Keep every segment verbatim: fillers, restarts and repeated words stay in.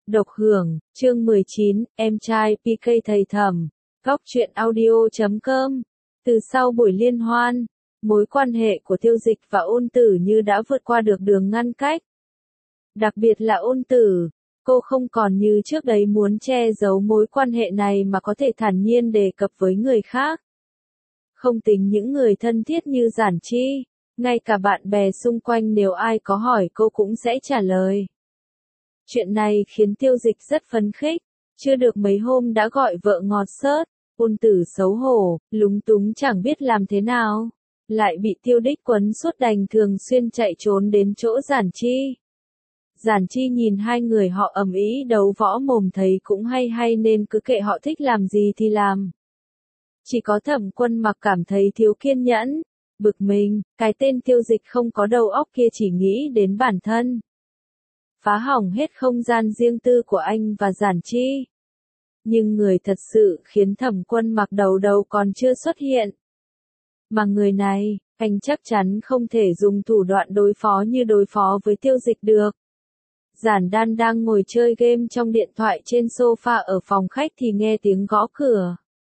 Độc hưởng, chương mười chín, em trai pê ca thầy thầm. Góc truyện audio chấm com. Từ sau buổi liên hoan, mối quan hệ của Tiêu Dịch và Ôn Tử như đã vượt qua được đường ngăn cách. Đặc biệt là Ôn Tử, cô không còn như trước đấy muốn che giấu mối quan hệ này mà có thể thản nhiên đề cập với người khác. Không tính những người thân thiết như Giản Chi, ngay cả bạn bè xung quanh nếu ai có hỏi cô cũng sẽ trả lời. Chuyện này khiến Tiêu Dịch rất phấn khích, chưa được mấy hôm đã gọi vợ ngọt xớt, Ôn Tử xấu hổ, lúng túng chẳng biết làm thế nào, lại bị Tiêu Đích quấn suốt đành thường xuyên chạy trốn đến chỗ Giản Chi. Giản Chi nhìn hai người họ ầm ĩ đấu võ mồm thấy cũng hay hay nên cứ kệ họ thích làm gì thì làm. Chỉ có Thẩm Quân Mặc cảm thấy thiếu kiên nhẫn, bực mình, cái tên Tiêu Dịch không có đầu óc kia chỉ nghĩ đến bản thân. Phá hỏng hết không gian riêng tư của anh và Giản Chi. Nhưng người thật sự khiến Thẩm Quân Mặc đầu đầu còn chưa xuất hiện. Mà người này, anh chắc chắn không thể dùng thủ đoạn đối phó như đối phó với Tiêu Dịch được. Giản Đan đang ngồi chơi game trong điện thoại trên sofa ở phòng khách thì nghe tiếng gõ cửa.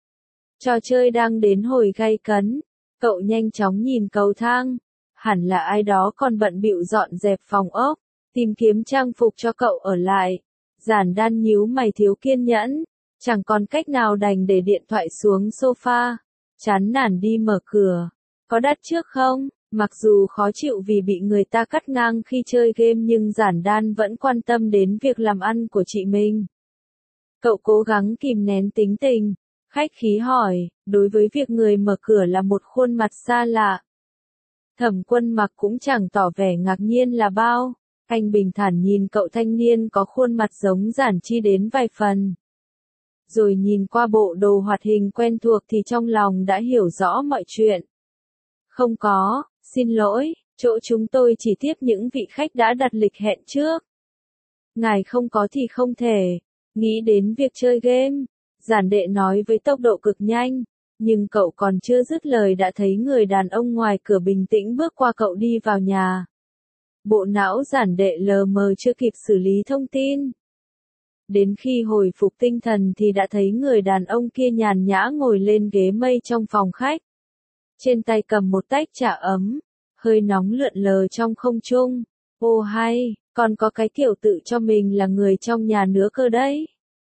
Trò chơi đang đến hồi gay cấn, cậu nhanh chóng nhìn cầu thang, hẳn là ai đó còn bận bịu dọn dẹp phòng ốc, tìm kiếm trang phục cho cậu ở lại. Giản Đan nhíu mày thiếu kiên nhẫn, chẳng còn cách nào đành để điện thoại xuống sofa, chán nản đi mở cửa. Có đặt trước không? Mặc dù khó chịu vì bị người ta cắt ngang khi chơi game nhưng Giản Đan vẫn quan tâm đến việc làm ăn của chị mình. Cậu cố gắng kìm nén tính tình, khách khí hỏi, đối với việc người mở cửa là một khuôn mặt xa lạ. Thẩm Quân Mặc cũng chẳng tỏ vẻ ngạc nhiên là bao, anh bình thản nhìn cậu thanh niên có khuôn mặt giống Giản Chi đến vài phần. Rồi nhìn qua bộ đồ hoạt hình quen thuộc thì trong lòng đã hiểu rõ mọi chuyện. Không có, xin lỗi, chỗ chúng tôi chỉ tiếp những vị khách đã đặt lịch hẹn trước. Ngài không có thì không thể. Nghĩ đến việc chơi game, Giản Đệ nói với tốc độ cực nhanh, nhưng cậu còn chưa dứt lời đã thấy người đàn ông ngoài cửa bình tĩnh bước qua cậu đi vào nhà. Bộ não Giản Đệ lờ mờ chưa kịp xử lý thông tin. Đến khi hồi phục tinh thần thì đã thấy người đàn ông kia nhàn nhã ngồi lên ghế mây trong phòng khách. Trên tay cầm một tách trà ấm, hơi nóng lượn lờ trong không trung. Ô hay, còn có cái kiểu tự cho mình là người trong nhà nữa cơ đấy.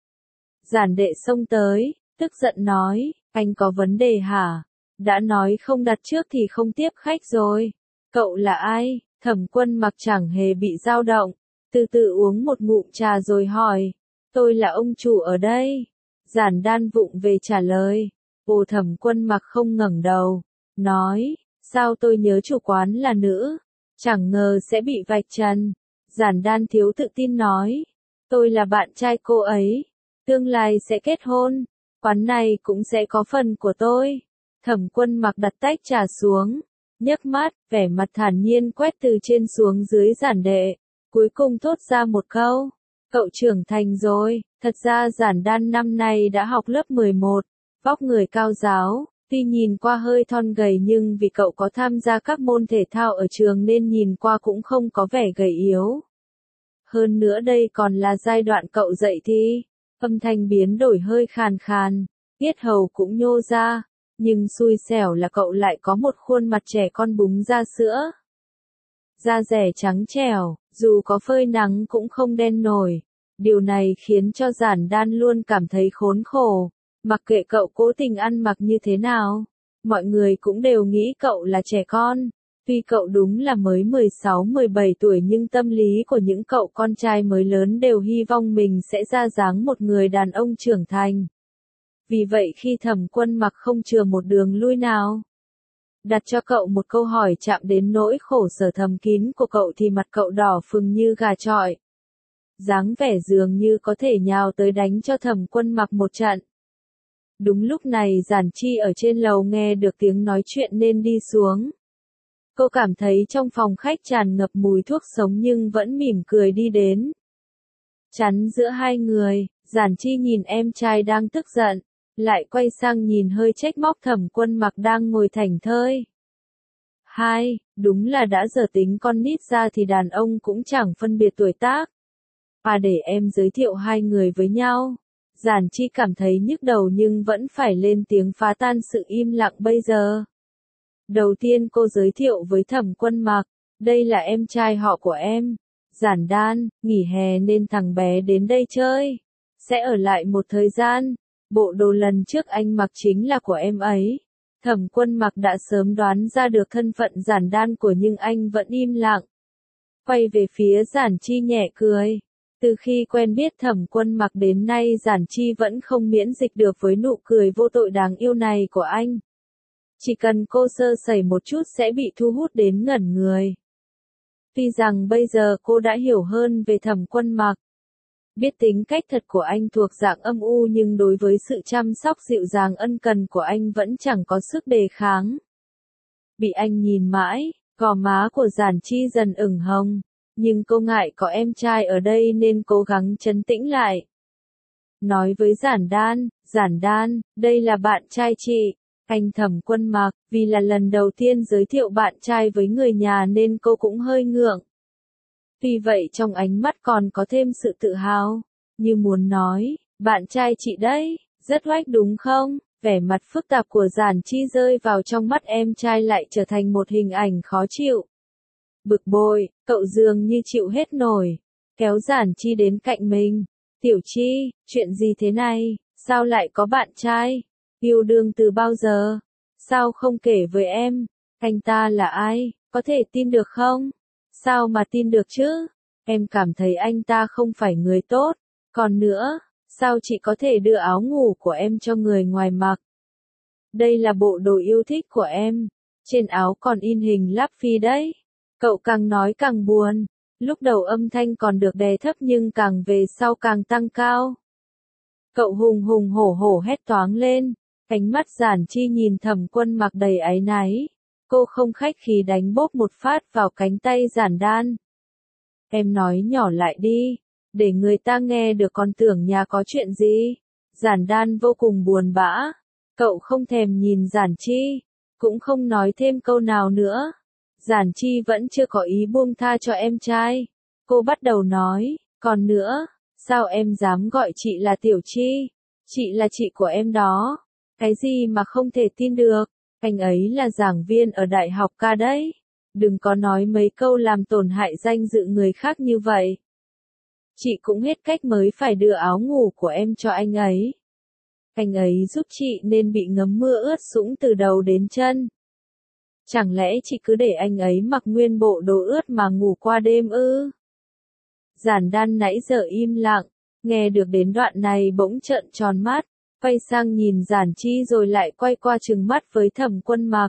Giản Đệ xông tới, tức giận nói, anh có vấn đề hả? Đã nói không đặt trước thì không tiếp khách rồi. Cậu là ai? Thẩm Quân Mặc chẳng hề bị dao động, từ từ uống một ngụm trà rồi hỏi, tôi là ông chủ ở đây. Giản Đan vụng về trả lời. Ồ, Thẩm Quân Mặc không ngẩng đầu, nói, sao tôi nhớ chủ quán là nữ, chẳng ngờ sẽ bị vạch trần. Giản Đan thiếu tự tin nói, tôi là bạn trai cô ấy, tương lai sẽ kết hôn, quán này cũng sẽ có phần của tôi. Thẩm Quân Mặc đặt tách trà xuống, nhấc mắt, vẻ mặt thản nhiên quét từ trên xuống dưới Giản Đệ, cuối cùng thốt ra một câu, cậu trưởng thành rồi. Thật ra Giản Đan năm nay đã học lớp mười một, vóc người cao ráo, tuy nhìn qua hơi thon gầy nhưng vì cậu có tham gia các môn thể thao ở trường nên nhìn qua cũng không có vẻ gầy yếu. Hơn nữa đây còn là giai đoạn cậu dậy thì, âm thanh biến đổi hơi khàn khàn, yết hầu cũng nhô ra, nhưng xui xẻo là cậu lại có một khuôn mặt trẻ con búng ra sữa. Da dẻ trắng trẻo, dù có phơi nắng cũng không đen nổi. Điều này khiến cho Giản Đan luôn cảm thấy khốn khổ, mặc kệ cậu cố tình ăn mặc như thế nào, mọi người cũng đều nghĩ cậu là trẻ con. Tuy cậu đúng là mới mười sáu mười bảy tuổi nhưng tâm lý của những cậu con trai mới lớn đều hy vọng mình sẽ ra dáng một người đàn ông trưởng thành. Vì vậy khi Thẩm Quân Mặc không chừa một đường lui nào, đặt cho cậu một câu hỏi chạm đến nỗi khổ sở thầm kín của cậu thì mặt cậu đỏ phừng như gà chọi. Dáng vẻ dường như có thể nhào tới đánh cho Thẩm Quân Mặc một trận. Đúng lúc này Giản Chi ở trên lầu nghe được tiếng nói chuyện nên đi xuống. Cô cảm thấy trong phòng khách tràn ngập mùi thuốc sống nhưng vẫn mỉm cười đi đến. Chắn giữa hai người, Giản Chi nhìn em trai đang tức giận, lại quay sang nhìn hơi trách móc Thẩm Quân Mặc đang ngồi thảnh thơi. Hai, đúng là đã giờ tính con nít ra thì đàn ông cũng chẳng phân biệt tuổi tác. À để em giới thiệu hai người với nhau. Giản Chi cảm thấy nhức đầu nhưng vẫn phải lên tiếng phá tan sự im lặng bây giờ. Đầu tiên cô giới thiệu với Thẩm Quân Mặc, đây là em trai họ của em. Giản Đan, nghỉ hè nên thằng bé đến đây chơi. Sẽ ở lại một thời gian. Bộ đồ lần trước anh mặc chính là của em ấy. Thẩm Quân Mặc đã sớm đoán ra được thân phận Giản Đan của nhưng anh vẫn im lặng. Quay về phía Giản Chi nhẹ cười. Từ khi quen biết Thẩm Quân Mặc đến nay Giản Chi vẫn không miễn dịch được với nụ cười vô tội đáng yêu này của anh. Chỉ cần cô sơ sẩy một chút sẽ bị thu hút đến ngẩn người. Tuy rằng bây giờ cô đã hiểu hơn về Thẩm Quân Mặc. Biết tính cách thật của anh thuộc dạng âm u nhưng đối với sự chăm sóc dịu dàng ân cần của anh vẫn chẳng có sức đề kháng. Bị anh nhìn mãi, gò má của Giản Chi dần ửng hồng. Nhưng cô ngại có em trai ở đây nên cố gắng trấn tĩnh lại. Nói với Giản Đan, Giản Đan, đây là bạn trai chị. Anh Thẩm Quân Mặc, vì là lần đầu tiên giới thiệu bạn trai với người nhà nên cô cũng hơi ngượng. Tuy vậy trong ánh mắt còn có thêm sự tự hào, như muốn nói, bạn trai chị đấy, rất oách đúng không? Vẻ mặt phức tạp của Giản Chi rơi vào trong mắt em trai lại trở thành một hình ảnh khó chịu. Bực bội, cậu dường như chịu hết nổi, kéo Giản Chi đến cạnh mình. Tiểu Chi, chuyện gì thế này, sao lại có bạn trai? Yêu đương từ bao giờ? Sao không kể với em? Anh ta là ai? Có thể tin được không? Sao mà tin được chứ? Em cảm thấy anh ta không phải người tốt. Còn nữa, sao chị có thể đưa áo ngủ của em cho người ngoài mặc? Đây là bộ đồ yêu thích của em. Trên áo còn in hình Láp Phi đấy. Cậu càng nói càng buồn. Lúc đầu âm thanh còn được đè thấp nhưng càng về sau càng tăng cao. Cậu hùng hùng hổ hổ hét toáng lên. Ánh mắt Giản Chi nhìn Thẩm Quân Mặc đầy áy náy. Cô không khách khí đánh bốp một phát vào cánh tay Giản Đan. Em nói nhỏ lại đi, để người ta nghe được còn tưởng nhà có chuyện gì. Giản Đan vô cùng buồn bã. Cậu không thèm nhìn Giản Chi, cũng không nói thêm câu nào nữa. Giản Chi vẫn chưa có ý buông tha cho em trai. Cô bắt đầu nói, còn nữa, sao em dám gọi chị là Tiểu Chi? Chị là chị của em đó. Cái gì mà không thể tin được, anh ấy là giảng viên ở đại học ca đấy. Đừng có nói mấy câu làm tổn hại danh dự người khác như vậy. Chị cũng hết cách mới phải đưa áo ngủ của em cho anh ấy. Anh ấy giúp chị nên bị ngấm mưa ướt sũng từ đầu đến chân. Chẳng lẽ chị cứ để anh ấy mặc nguyên bộ đồ ướt mà ngủ qua đêm ư? Giản Đan nãy giờ im lặng, nghe được đến đoạn này bỗng trợn tròn mắt, quay sang nhìn Giản Chi rồi lại quay qua trừng mắt với Thẩm Quân Mặc.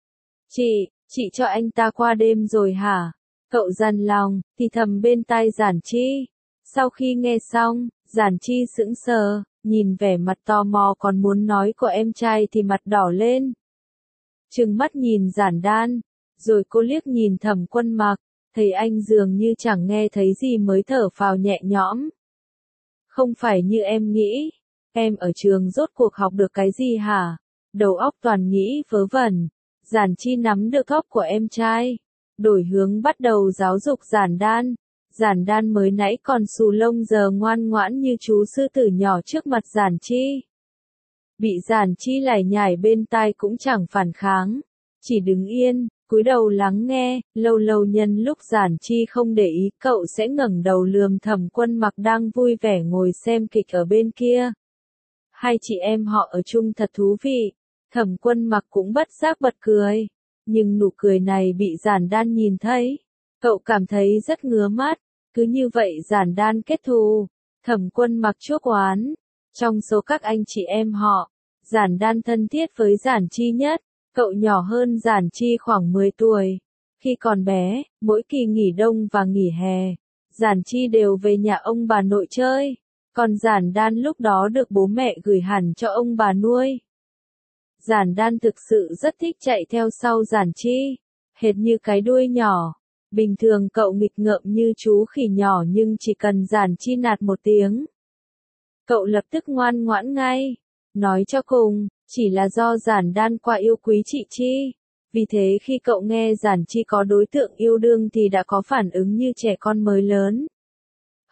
Chị, chị cho anh ta qua đêm rồi hả? Cậu dằn lòng, thì thầm bên tai Giản Chi. Sau khi nghe xong, Giản Chi sững sờ, nhìn vẻ mặt tò mò còn muốn nói của em trai thì mặt đỏ lên. Trừng mắt nhìn Giản Đan, rồi cô liếc nhìn Thẩm Quân Mặc, thấy anh dường như chẳng nghe thấy gì mới thở phào nhẹ nhõm. Không phải như em nghĩ, em ở trường rốt cuộc học được cái gì hả? Đầu óc toàn nghĩ vớ vẩn. Giản Chi nắm được tóc của em trai, đổi hướng bắt đầu giáo dục Giản Đan. Giản Đan mới nãy còn xù lông giờ ngoan ngoãn như chú sư tử nhỏ trước mặt Giản Chi. Bị Giản Chi lải nhải bên tai cũng chẳng phản kháng, chỉ đứng yên, cúi đầu lắng nghe. Lâu lâu nhân lúc Giản Chi không để ý cậu sẽ ngẩng đầu lườm Thẩm Quân Mặc đang vui vẻ ngồi xem kịch ở bên kia. Hai chị em họ ở chung thật thú vị. Thẩm Quân Mặc cũng bất giác bật cười, nhưng nụ cười này bị Giản Đan nhìn thấy, cậu cảm thấy rất ngứa mắt. Cứ như vậy Giản Đan kết thù. Thẩm Quân Mặc chuốc oán. Trong số các anh chị em họ, Giản Đan thân thiết với Giản Chi nhất. Cậu nhỏ hơn Giản Chi khoảng mười tuổi. Khi còn bé, mỗi kỳ nghỉ đông và nghỉ hè, Giản Chi đều về nhà ông bà nội chơi. Còn Giản Đan lúc đó được bố mẹ gửi hẳn cho ông bà nuôi. Giản Đan thực sự rất thích chạy theo sau Giản Chi, hệt như cái đuôi nhỏ. Bình thường cậu nghịch ngợm như chú khỉ nhỏ nhưng chỉ cần Giản Chi nạt một tiếng, cậu lập tức ngoan ngoãn ngay. Nói cho cùng, chỉ là do Giản Đan quá yêu quý chị Chi. Vì thế khi cậu nghe Giản Chi có đối tượng yêu đương thì đã có phản ứng như trẻ con mới lớn.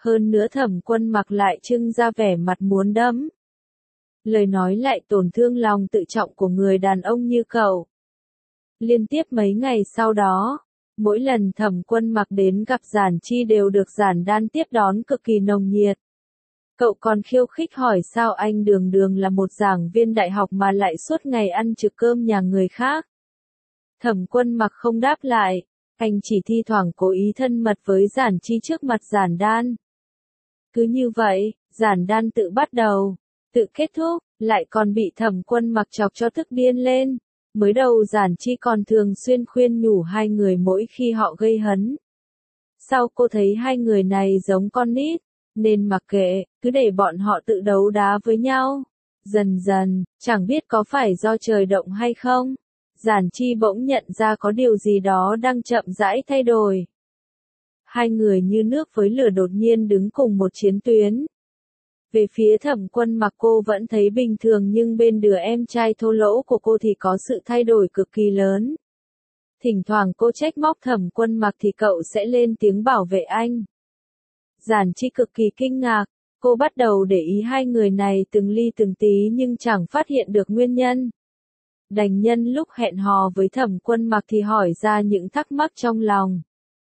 Hơn nữa Thẩm Quân Mặc lại trưng ra vẻ mặt muốn đấm. Lời nói lại tổn thương lòng tự trọng của người đàn ông như cậu. Liên tiếp mấy ngày sau đó, mỗi lần Thẩm Quân Mặc đến gặp Giản Chi đều được Giản Đan tiếp đón cực kỳ nồng nhiệt. Cậu còn khiêu khích hỏi sao anh đường đường là một giảng viên đại học mà lại suốt ngày ăn trực cơm nhà người khác. Thẩm Quân Mặc không đáp lại, anh chỉ thi thoảng cố ý thân mật với Giản Chi trước mặt Giản Đan. Cứ như vậy, Giản Đan tự bắt đầu, tự kết thúc, lại còn bị Thẩm Quân Mặc chọc cho tức điên lên. Mới đầu Giản Chi còn thường xuyên khuyên nhủ hai người mỗi khi họ gây hấn. Sau cô thấy hai người này giống con nít, nên mặc kệ, cứ để bọn họ tự đấu đá với nhau. Dần dần, chẳng biết có phải do trời động hay không, Giản Chi bỗng nhận ra có điều gì đó đang chậm rãi thay đổi. Hai người như nước với lửa đột nhiên đứng cùng một chiến tuyến. Về phía Thẩm Quân Mặc cô vẫn thấy bình thường nhưng bên đứa em trai thô lỗ của cô thì có sự thay đổi cực kỳ lớn. Thỉnh thoảng cô trách móc Thẩm Quân Mặc thì cậu sẽ lên tiếng bảo vệ anh. Giản Chi cực kỳ kinh ngạc, cô bắt đầu để ý hai người này từng ly từng tí nhưng chẳng phát hiện được nguyên nhân. Đành nhân lúc hẹn hò với Thẩm Quân Mặc thì hỏi ra những thắc mắc trong lòng.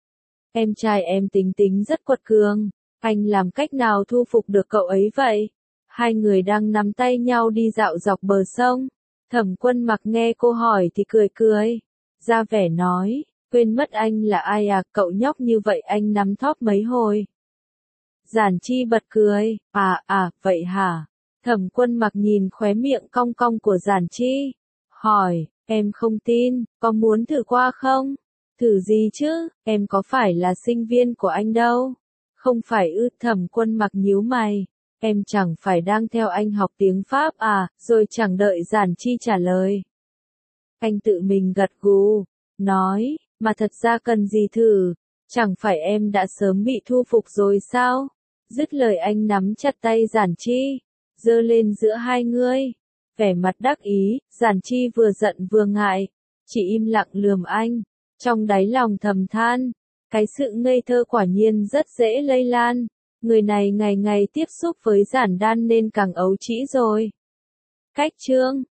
Em trai em tính tính rất quật cường, anh làm cách nào thu phục được cậu ấy vậy? Hai người đang nắm tay nhau đi dạo dọc bờ sông. Thẩm Quân Mặc nghe cô hỏi thì cười cười, ra vẻ nói, quên mất anh là ai à, cậu nhóc như vậy anh nắm thóp mấy hồi. Giản Chi bật cười, à à, vậy hả? Thẩm Quân Mặc nhìn khóe miệng cong cong của Giản Chi, hỏi, em không tin, có muốn thử qua không? Thử gì chứ, em có phải là sinh viên của anh đâu. Không phải ư? Thẩm Quân Mặc nhíu mày, em chẳng phải đang theo anh học tiếng Pháp à, rồi chẳng đợi Giản Chi trả lời. Anh tự mình gật gù, nói, mà thật ra cần gì thử, chẳng phải em đã sớm bị thu phục rồi sao? Dứt lời anh nắm chặt tay Giản Chi, giơ lên giữa hai người, vẻ mặt đắc ý. Giản Chi vừa giận vừa ngại, chỉ im lặng lườm anh, trong đáy lòng thầm than, cái sự ngây thơ quả nhiên rất dễ lây lan, người này ngày ngày tiếp xúc với Giản Đan nên càng ấu trĩ rồi. Cách chương